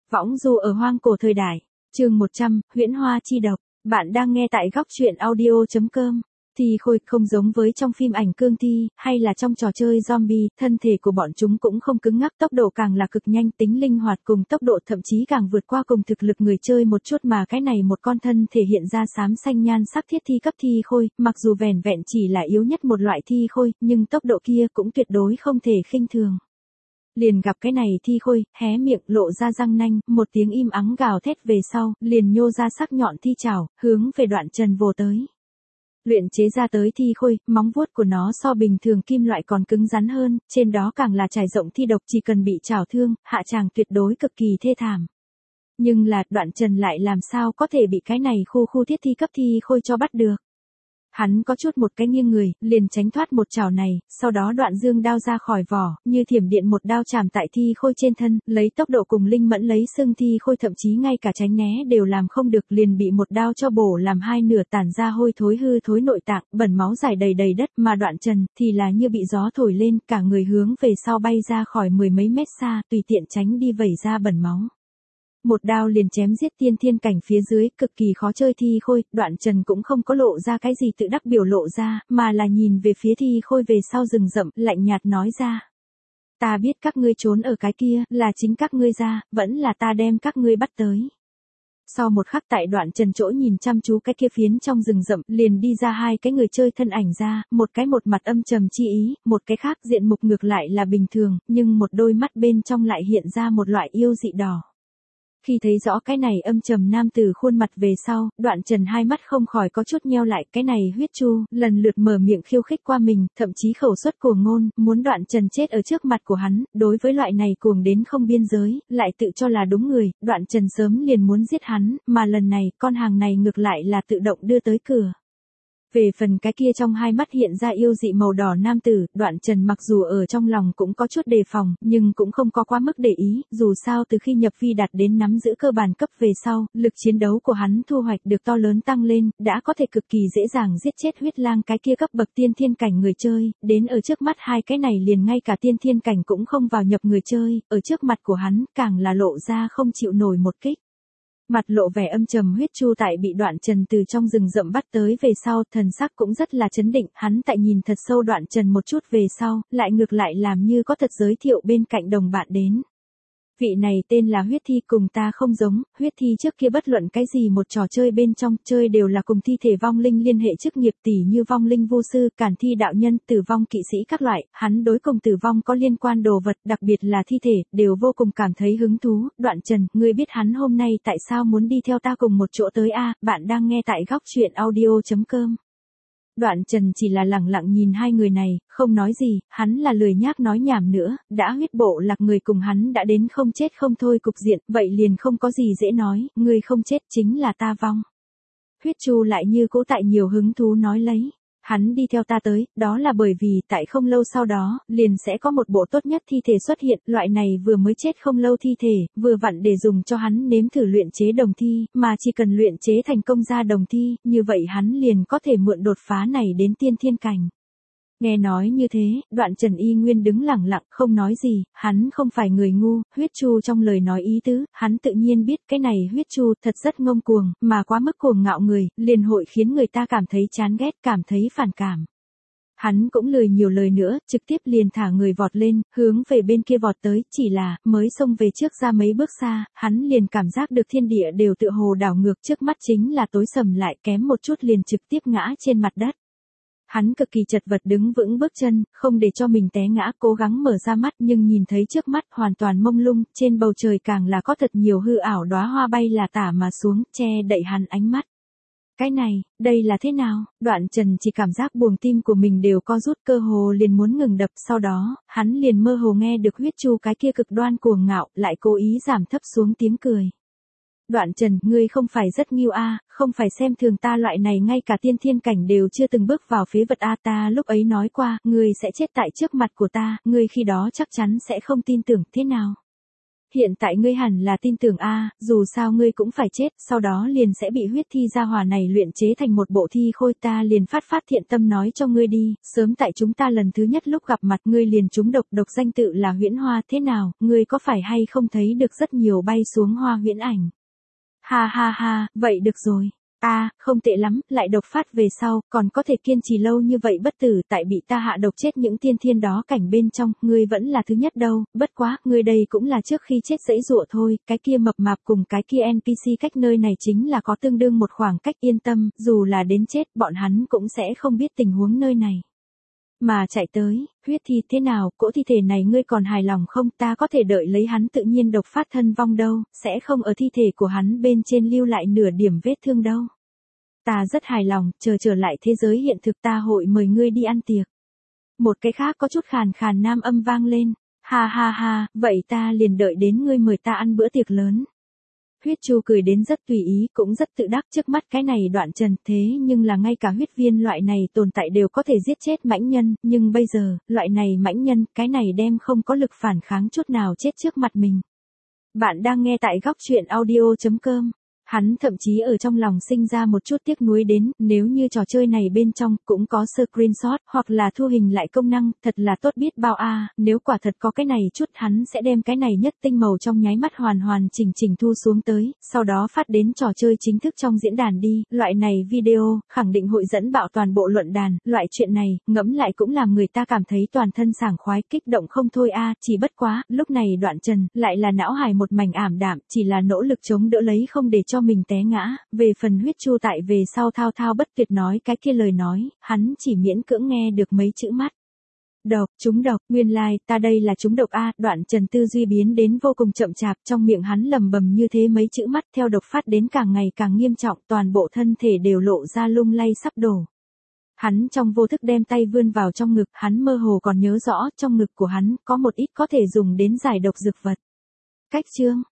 Võng du ở hoang cổ thời đại. Chương 100, huyễn hoa chi độc. Bạn đang nghe tại góc truyện audio.com. Thi khôi không giống với trong phim ảnh cương thi, hay là trong trò chơi zombie, thân thể của bọn chúng cũng không cứng ngắc, tốc độ càng là cực nhanh, tính linh hoạt cùng tốc độ thậm chí càng vượt qua cùng thực lực người chơi một chút, mà cái này một con thân thể hiện ra xám xanh nhan sắc thiết thi cấp thi khôi, mặc dù vẻn vẹn chỉ là yếu nhất một loại thi khôi, nhưng tốc độ kia cũng tuyệt đối không thể khinh thường. Liền gặp cái này thi khôi, hé miệng lộ ra răng nanh, một tiếng im ắng gào thét về sau, liền nhô ra sắc nhọn thi chảo, hướng về Đoạn Trần vồ tới. Luyện chế ra tới thi khôi, móng vuốt của nó so bình thường kim loại còn cứng rắn hơn, trên đó càng là trải rộng thi độc, chỉ cần bị chảo thương, hạ tràng tuyệt đối cực kỳ thê thảm. Nhưng là, Đoạn Trần lại làm sao có thể bị cái này khu thiết thi cấp thi khôi cho bắt được. Hắn có chút một cái nghiêng người, liền tránh thoát một chảo này, sau đó Đoạn dương đao ra khỏi vỏ, như thiểm điện một đao chạm tại thi khôi trên thân, lấy tốc độ cùng linh mẫn lấy xương thi khôi thậm chí ngay cả tránh né đều làm không được, liền bị một đao cho bổ làm hai nửa, tản ra hôi thối hư thối nội tạng, bẩn máu rải đầy đầy đất, mà Đoạn Trần thì là như bị gió thổi lên, cả người hướng về sau bay ra khỏi mười mấy mét xa, tùy tiện tránh đi vẩy ra bẩn máu. Một đao liền chém giết tiên thiên cảnh phía dưới, cực kỳ khó chơi thi khôi, Đoạn Trần cũng không có lộ ra cái gì tự đắc biểu lộ ra, mà là nhìn về phía thi khôi về sau rừng rậm, lạnh nhạt nói ra. Ta biết các ngươi trốn ở cái kia, là chính các ngươi ra, vẫn là ta đem các ngươi bắt tới. Sau một khắc tại Đoạn Trần chỗ nhìn chăm chú cái kia phiến trong rừng rậm, liền đi ra hai cái người chơi thân ảnh ra, một cái một mặt âm trầm chi ý, một cái khác diện mục ngược lại là bình thường, nhưng một đôi mắt bên trong lại hiện ra một loại yêu dị đỏ. Khi thấy rõ cái này âm trầm nam tử khuôn mặt về sau, Đoạn Trần hai mắt không khỏi có chút nheo lại, cái này huyết chu, lần lượt mở miệng khiêu khích qua mình, thậm chí khẩu suất cuồng ngôn, muốn Đoạn Trần chết ở trước mặt của hắn, đối với loại này cuồng đến không biên giới, lại tự cho là đúng người, Đoạn Trần sớm liền muốn giết hắn, mà lần này, con hàng này ngược lại là tự động đưa tới cửa. Về phần cái kia trong hai mắt hiện ra yêu dị màu đỏ nam tử, Đoạn Trần mặc dù ở trong lòng cũng có chút đề phòng, nhưng cũng không có quá mức để ý, dù sao từ khi nhập vi đạt đến nắm giữ cơ bản cấp về sau, lực chiến đấu của hắn thu hoạch được to lớn tăng lên, đã có thể cực kỳ dễ dàng giết chết huyết lang cái kia cấp bậc tiên thiên cảnh người chơi, đến ở trước mắt hai cái này liền ngay cả tiên thiên cảnh cũng không vào nhập người chơi, ở trước mặt của hắn, càng là lộ ra không chịu nổi một kích. Mặt lộ vẻ âm trầm huyết chu tại bị Đoạn Trần từ trong rừng rậm bắt tới về sau, thần sắc cũng rất là chấn định, hắn tại nhìn thật sâu Đoạn Trần một chút về sau, lại ngược lại làm như có thật giới thiệu bên cạnh đồng bạn đến. Vị này tên là huyết thi, cùng ta không giống, huyết thi trước kia bất luận cái gì một trò chơi bên trong chơi đều là cùng thi thể vong linh liên hệ chức nghiệp, tỉ như vong linh vô sư, cản thi đạo nhân, tử vong kỵ sĩ các loại, hắn đối cùng tử vong có liên quan đồ vật, đặc biệt là thi thể, đều vô cùng cảm thấy hứng thú. Đoạn Trần, ngươi biết hắn hôm nay tại sao muốn đi theo ta cùng một chỗ tới a? Bạn đang nghe tại góc truyện audio.com. Đoạn Trần chỉ là lẳng lặng nhìn hai người này, không nói gì, hắn là lười nhác nói nhảm nữa, đã huyết bộ lạc người cùng hắn đã đến không chết không thôi cục diện, vậy liền không có gì dễ nói, người không chết chính là ta vong. Huyết chu lại như cũ tại nhiều hứng thú nói lấy. Hắn đi theo ta tới, đó là bởi vì tại không lâu sau đó, liền sẽ có một bộ tốt nhất thi thể xuất hiện, loại này vừa mới chết không lâu thi thể, vừa vặn để dùng cho hắn nếm thử luyện chế đồng thi, mà chỉ cần luyện chế thành công ra đồng thi, như vậy hắn liền có thể mượn đột phá này đến tiên thiên cảnh. Nghe nói như thế, Đoạn Trần y nguyên đứng lẳng lặng, không nói gì, hắn không phải người ngu, huyết chu trong lời nói ý tứ, hắn tự nhiên biết cái này huyết chu thật rất ngông cuồng, mà quá mức cuồng ngạo người, liền hội khiến người ta cảm thấy chán ghét, cảm thấy phản cảm. Hắn cũng lười nhiều lời nữa, trực tiếp liền thả người vọt lên, hướng về bên kia vọt tới, chỉ là, mới xông về trước ra mấy bước xa, hắn liền cảm giác được thiên địa đều tựa hồ đảo ngược, trước mắt chính là tối sầm lại, kém một chút liền trực tiếp ngã trên mặt đất. Hắn cực kỳ chật vật đứng vững bước chân, không để cho mình té ngã, cố gắng mở ra mắt nhưng nhìn thấy trước mắt hoàn toàn mông lung, trên bầu trời càng là có thật nhiều hư ảo đóa hoa bay là tả mà xuống, che đậy hắn ánh mắt. Cái này, đây là thế nào? Đoạn Trần chỉ cảm giác buồng tim của mình đều co rút, cơ hồ liền muốn ngừng đập, sau đó, hắn liền mơ hồ nghe được huyết chu cái kia cực đoan cuồng ngạo, lại cố ý giảm thấp xuống tiếng cười. Đoạn Trần, ngươi không phải rất nghiêu a, không phải xem thường ta loại này ngay cả tiên thiên cảnh đều chưa từng bước vào phế vật a, ta lúc ấy nói qua, ngươi sẽ chết tại trước mặt của ta, ngươi khi đó chắc chắn sẽ không tin tưởng, thế nào? Hiện tại ngươi hẳn là tin tưởng a, dù sao ngươi cũng phải chết, sau đó liền sẽ bị huyết thi gia hỏa này luyện chế thành một bộ thi khôi, ta liền phát thiện tâm nói cho ngươi đi, sớm tại chúng ta lần thứ nhất lúc gặp mặt ngươi liền trúng độc, độc danh tự là huyễn hoa, thế nào, ngươi có phải hay không thấy được rất nhiều bay xuống hoa huyễn ảnh? Ha ha ha, vậy được rồi. Không tệ lắm, lại độc phát về sau, còn có thể kiên trì lâu như vậy bất tử, tại bị ta hạ độc chết những tiên thiên đó cảnh bên trong, ngươi vẫn là thứ nhất đâu, bất quá, ngươi đây cũng là trước khi chết giãy giụa thôi, cái kia mập mạp cùng cái kia NPC cách nơi này chính là có tương đương một khoảng cách, yên tâm, dù là đến chết, bọn hắn cũng sẽ không biết tình huống nơi này. Mà chạy tới, huyết thi thế nào, cỗ thi thể này ngươi còn hài lòng không, ta có thể đợi lấy hắn tự nhiên độc phát thân vong đâu, sẽ không ở thi thể của hắn bên trên lưu lại nửa điểm vết thương đâu. Ta rất hài lòng, chờ trở lại thế giới hiện thực ta hội mời ngươi đi ăn tiệc. Một cái khác có chút khàn khàn nam âm vang lên, ha ha ha, vậy ta liền đợi đến ngươi mời ta ăn bữa tiệc lớn. Huyết Chu cười đến rất tùy ý, cũng rất tự đắc, trước mắt cái này Đoạn Trần, thế nhưng là ngay cả huyết viên loại này tồn tại đều có thể giết chết mãnh nhân, nhưng bây giờ, loại này mãnh nhân, cái này đem không có lực phản kháng chút nào chết trước mặt mình. Bạn đang nghe tại góc truyện audio.com. Hắn thậm chí ở trong lòng sinh ra một chút tiếc nuối đến, nếu như trò chơi này bên trong cũng có screenshot hoặc là thu hình lại công năng, thật là tốt biết bao nếu quả thật có cái này chút hắn sẽ đem cái này nhất tinh màu trong nháy mắt hoàn chỉnh thu xuống tới, sau đó phát đến trò chơi chính thức trong diễn đàn đi, loại này video, khẳng định hội dẫn bạo toàn bộ luận đàn, loại chuyện này, ngẫm lại cũng làm người ta cảm thấy toàn thân sảng khoái, kích động không thôi chỉ bất quá, lúc này Đoạn Trần, lại là não hài một mảnh ảm đạm, chỉ là nỗ lực chống đỡ lấy không để cho mình té ngã, về phần Huyết Chu tại về sau thao thao bất tuyệt nói cái kia lời nói, hắn chỉ miễn cưỡng nghe được mấy chữ mắt. Độc, trúng độc, nguyên lai, ta đây là trúng độc Đoạn Trần tư duy biến đến vô cùng chậm chạp, trong miệng hắn lầm bầm như thế mấy chữ mắt theo độc phát đến càng ngày càng nghiêm trọng, toàn bộ thân thể đều lộ ra lung lay sắp đổ. Hắn trong vô thức đem tay vươn vào trong ngực, hắn mơ hồ còn nhớ rõ, trong ngực của hắn, có một ít có thể dùng đến giải độc dược vật. Cách chương